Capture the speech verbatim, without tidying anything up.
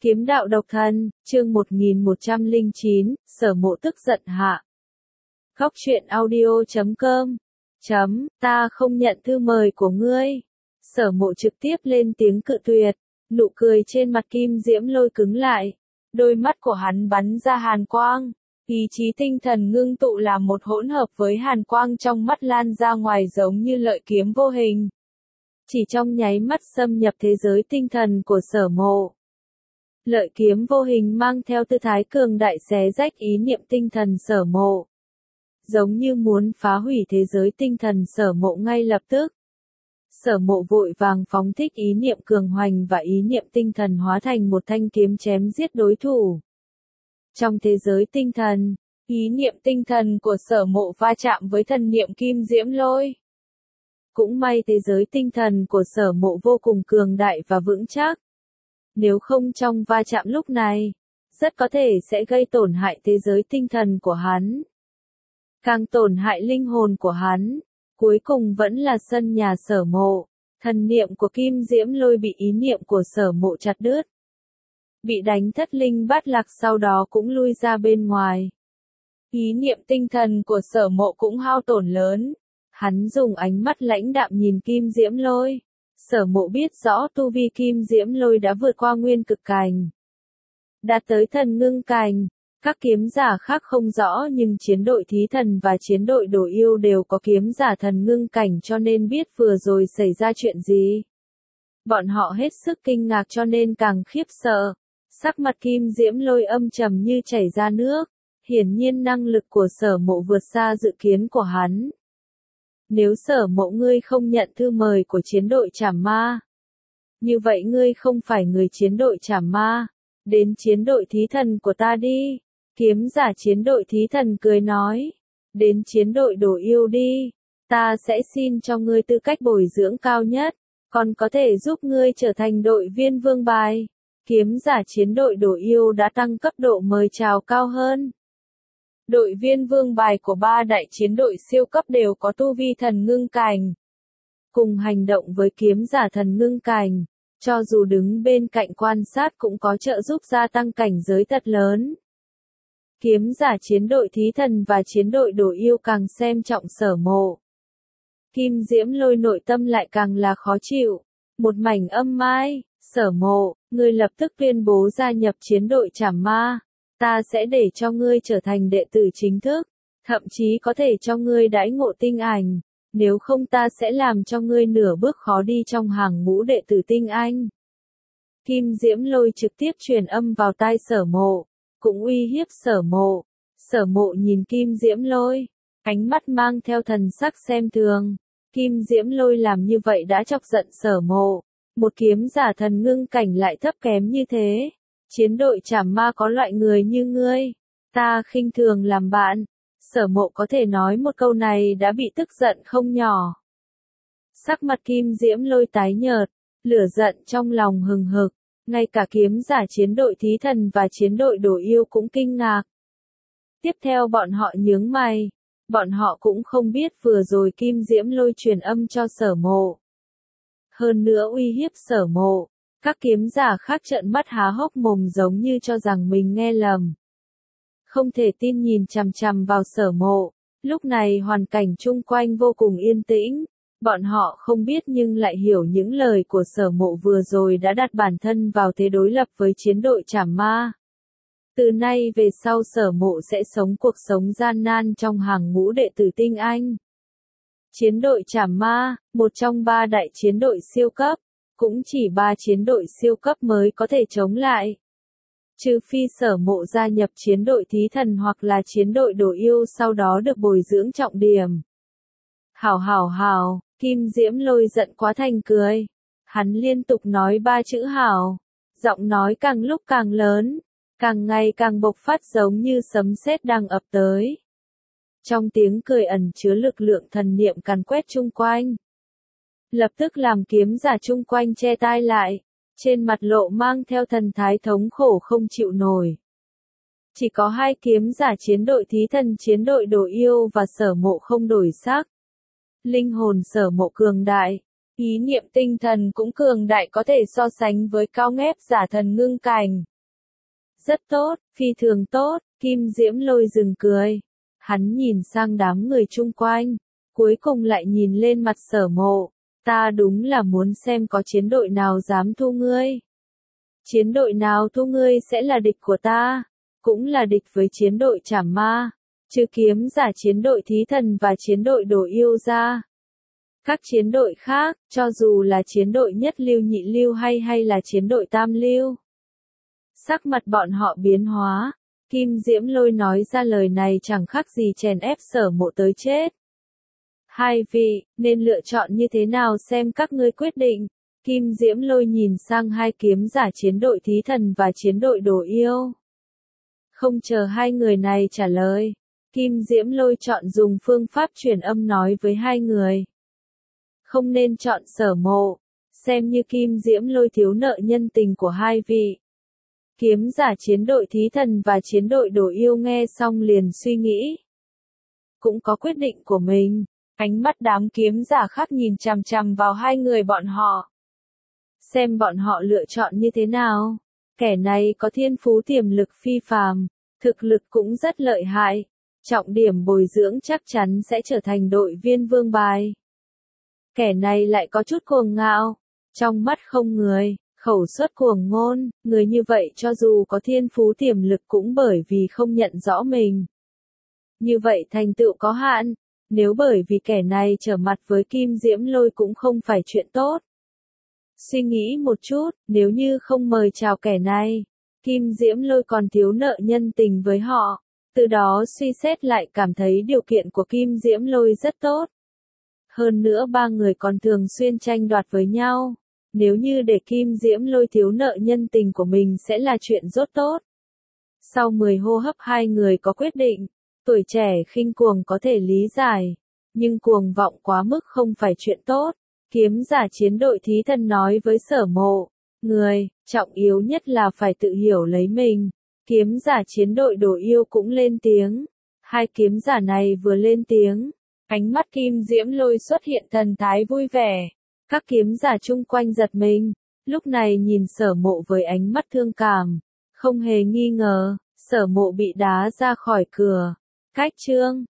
Kiếm đạo độc thân, chương một nghìn một trăm lẻ chín, Sở Mộ tức giận hạ. Góc truyện audio chấm com chấm, ta không nhận thư mời của ngươi. Sở Mộ trực tiếp lên tiếng cự tuyệt, nụ cười trên mặt Kim Diễm Lôi cứng lại. Đôi mắt của hắn bắn ra hàn quang, ý chí tinh thần ngưng tụ làm một hỗn hợp với hàn quang trong mắt lan ra ngoài giống như lợi kiếm vô hình. Chỉ trong nháy mắt xâm nhập thế giới tinh thần của Sở Mộ. Lợi kiếm vô hình mang theo tư thái cường đại xé rách ý niệm tinh thần Sở Mộ. Giống như muốn phá hủy thế giới tinh thần Sở Mộ ngay lập tức. Sở Mộ vội vàng phóng thích ý niệm cường hoành và ý niệm tinh thần hóa thành một thanh kiếm chém giết đối thủ. Trong thế giới tinh thần, ý niệm tinh thần của Sở Mộ va chạm với thần niệm Kim Diễm Lôi. Cũng may thế giới tinh thần của Sở Mộ vô cùng cường đại và vững chắc. Nếu không trong va chạm lúc này, rất có thể sẽ gây tổn hại thế giới tinh thần của hắn. Càng tổn hại linh hồn của hắn, cuối cùng vẫn là sân nhà Sở Mộ. Thần niệm của Kim Diễm Lôi bị ý niệm của Sở Mộ chặt đứt. Bị đánh thất linh bát lạc sau đó cũng lui ra bên ngoài. Ý niệm tinh thần của Sở Mộ cũng hao tổn lớn. Hắn dùng ánh mắt lãnh đạm nhìn Kim Diễm Lôi. Sở Mộ biết rõ tu vi Kim Diễm Lôi đã vượt qua nguyên cực cảnh. Đạt tới thần ngưng cảnh, các kiếm giả khác không rõ nhưng chiến đội thí thần và chiến đội đồ yêu đều có kiếm giả thần ngưng cảnh cho nên biết vừa rồi xảy ra chuyện gì. Bọn họ hết sức kinh ngạc cho nên càng khiếp sợ. Sắc mặt Kim Diễm Lôi âm trầm như chảy ra nước. Hiển nhiên năng lực của Sở Mộ vượt xa dự kiến của hắn. Nếu Sở Mộ ngươi không nhận thư mời của chiến đội Trảm Ma, như vậy ngươi không phải người chiến đội Trảm Ma, đến chiến đội thí thần của ta đi. Kiếm giả chiến đội thí thần cười nói, đến chiến đội đồ yêu đi, ta sẽ xin cho ngươi tư cách bồi dưỡng cao nhất, còn có thể giúp ngươi trở thành đội viên vương bài. Kiếm giả chiến đội đồ yêu đã tăng cấp độ mời chào cao hơn. Đội viên vương bài của ba đại chiến đội siêu cấp đều có tu vi thần ngưng cảnh. Cùng hành động với kiếm giả thần ngưng cảnh, cho dù đứng bên cạnh quan sát cũng có trợ giúp gia tăng cảnh giới thật lớn. Kiếm giả chiến đội thí thần và chiến đội đồ yêu càng xem trọng Sở Mộ. Kim Diễm Lôi nội tâm lại càng là khó chịu. Một mảnh âm mai, Sở Mộ, ngươi lập tức tuyên bố gia nhập chiến đội Trảm Ma. Ta sẽ để cho ngươi trở thành đệ tử chính thức, thậm chí có thể cho ngươi đãi ngộ tinh ảnh, nếu không ta sẽ làm cho ngươi nửa bước khó đi trong hàng ngũ đệ tử tinh anh. Kim Diễm Lôi trực tiếp truyền âm vào tai Sở Mộ, cũng uy hiếp Sở Mộ. Sở Mộ nhìn Kim Diễm Lôi, ánh mắt mang theo thần sắc xem thường. Kim Diễm Lôi làm như vậy đã chọc giận Sở Mộ, một kiếm giả thần ngưng cảnh lại thấp kém như thế. Chiến đội Trảm Ma có loại người như ngươi, ta khinh thường làm bạn. Sở Mộ có thể nói một câu này đã bị tức giận không nhỏ. Sắc mặt Kim Diễm Lôi tái nhợt, lửa giận trong lòng hừng hực, ngay cả kiếm giả chiến đội thí thần và chiến đội đồ yêu cũng kinh ngạc. Tiếp theo bọn họ nhướng mày, bọn họ cũng không biết vừa rồi Kim Diễm Lôi truyền âm cho Sở Mộ. Hơn nữa uy hiếp Sở Mộ. Các kiếm giả khác trợn mắt há hốc mồm giống như cho rằng mình nghe lầm. Không thể tin nhìn chằm chằm vào Sở Mộ. Lúc này hoàn cảnh chung quanh vô cùng yên tĩnh. Bọn họ không biết nhưng lại hiểu những lời của Sở Mộ vừa rồi đã đặt bản thân vào thế đối lập với chiến đội Trảm Ma. Từ nay về sau Sở Mộ sẽ sống cuộc sống gian nan trong hàng ngũ đệ tử tinh anh. Chiến đội Trảm Ma, một trong ba đại chiến đội siêu cấp. Cũng chỉ ba chiến đội siêu cấp mới có thể chống lại. Trừ phi Sở Mộ gia nhập chiến đội thí thần hoặc là chiến đội đồ yêu sau đó được bồi dưỡng trọng điểm. Hảo hảo hảo, Kim Diễm Lôi giận quá thành cười. Hắn liên tục nói ba chữ hảo. Giọng nói càng lúc càng lớn, càng ngày càng bộc phát giống như sấm sét đang ập tới. Trong tiếng cười ẩn chứa lực lượng thần niệm càn quét chung quanh. Lập tức làm kiếm giả chung quanh che tai lại, trên mặt lộ mang theo thần thái thống khổ không chịu nổi. Chỉ có hai kiếm giả chiến đội thí thần chiến đội đồ yêu và Sở Mộ không đổi sắc. Linh hồn Sở Mộ cường đại, ý niệm tinh thần cũng cường đại có thể so sánh với cao ngép giả thần ngưng cảnh. Rất tốt, phi thường tốt, Kim Diễm Lôi dừng cười. Hắn nhìn sang đám người chung quanh, cuối cùng lại nhìn lên mặt Sở Mộ. Ta đúng là muốn xem có chiến đội nào dám thu ngươi. Chiến đội nào thu ngươi sẽ là địch của ta, cũng là địch với chiến đội Trảm Ma, trừ kiếm giả chiến đội Thí Thần và chiến đội Đồ Yêu ra. Các chiến đội khác, cho dù là chiến đội nhất lưu nhị lưu hay hay là chiến đội tam lưu. Sắc mặt bọn họ biến hóa, Kim Diễm Lôi nói ra lời này chẳng khác gì chèn ép Sở Mộ tới chết. Hai vị, nên lựa chọn như thế nào xem các ngươi quyết định. Kim Diễm Lôi nhìn sang hai kiếm giả chiến đội Thí Thần và chiến đội Đồ Yêu. Không chờ hai người này trả lời, Kim Diễm Lôi chọn dùng phương pháp truyền âm nói với hai người. Không nên chọn Sở Mộ, xem như Kim Diễm Lôi thiếu nợ nhân tình của hai vị. Kiếm giả chiến đội Thí Thần và chiến đội Đồ Yêu nghe xong liền suy nghĩ. Cũng có quyết định của mình, ánh mắt đám kiếm giả khác nhìn chằm chằm vào hai người bọn họ. Xem bọn họ lựa chọn như thế nào. Kẻ này có thiên phú tiềm lực phi phàm, thực lực cũng rất lợi hại. Trọng điểm bồi dưỡng chắc chắn sẽ trở thành đội viên vương bài. Kẻ này lại có chút cuồng ngạo, trong mắt không người, khẩu xuất cuồng ngôn, người như vậy cho dù có thiên phú tiềm lực cũng bởi vì không nhận rõ mình. Như vậy thành tựu có hạn, nếu bởi vì kẻ này trở mặt với Kim Diễm Lôi cũng không phải chuyện tốt. Suy nghĩ một chút, nếu như không mời chào kẻ này, Kim Diễm Lôi còn thiếu nợ nhân tình với họ, từ đó suy xét lại cảm thấy điều kiện của Kim Diễm Lôi rất tốt. Hơn nữa ba người còn thường xuyên tranh đoạt với nhau, nếu như để Kim Diễm Lôi thiếu nợ nhân tình của mình sẽ là chuyện rất tốt. Sau mười hô hấp hai người có quyết định, tuổi trẻ khinh cuồng có thể lý giải, nhưng cuồng vọng quá mức không phải chuyện tốt. Kiếm giả chiến đội Thí Thần nói với Sở Mộ, người, trọng yếu nhất là phải tự hiểu lấy mình. Kiếm giả chiến đội Đồ Yêu cũng lên tiếng. Hai kiếm giả này vừa lên tiếng, ánh mắt Kim Diễm Lôi xuất hiện thần thái vui vẻ. Các kiếm giả chung quanh giật mình, lúc này nhìn Sở Mộ với ánh mắt thương cảm. Không hề nghi ngờ, Sở Mộ bị đá ra khỏi cửa. Cách chương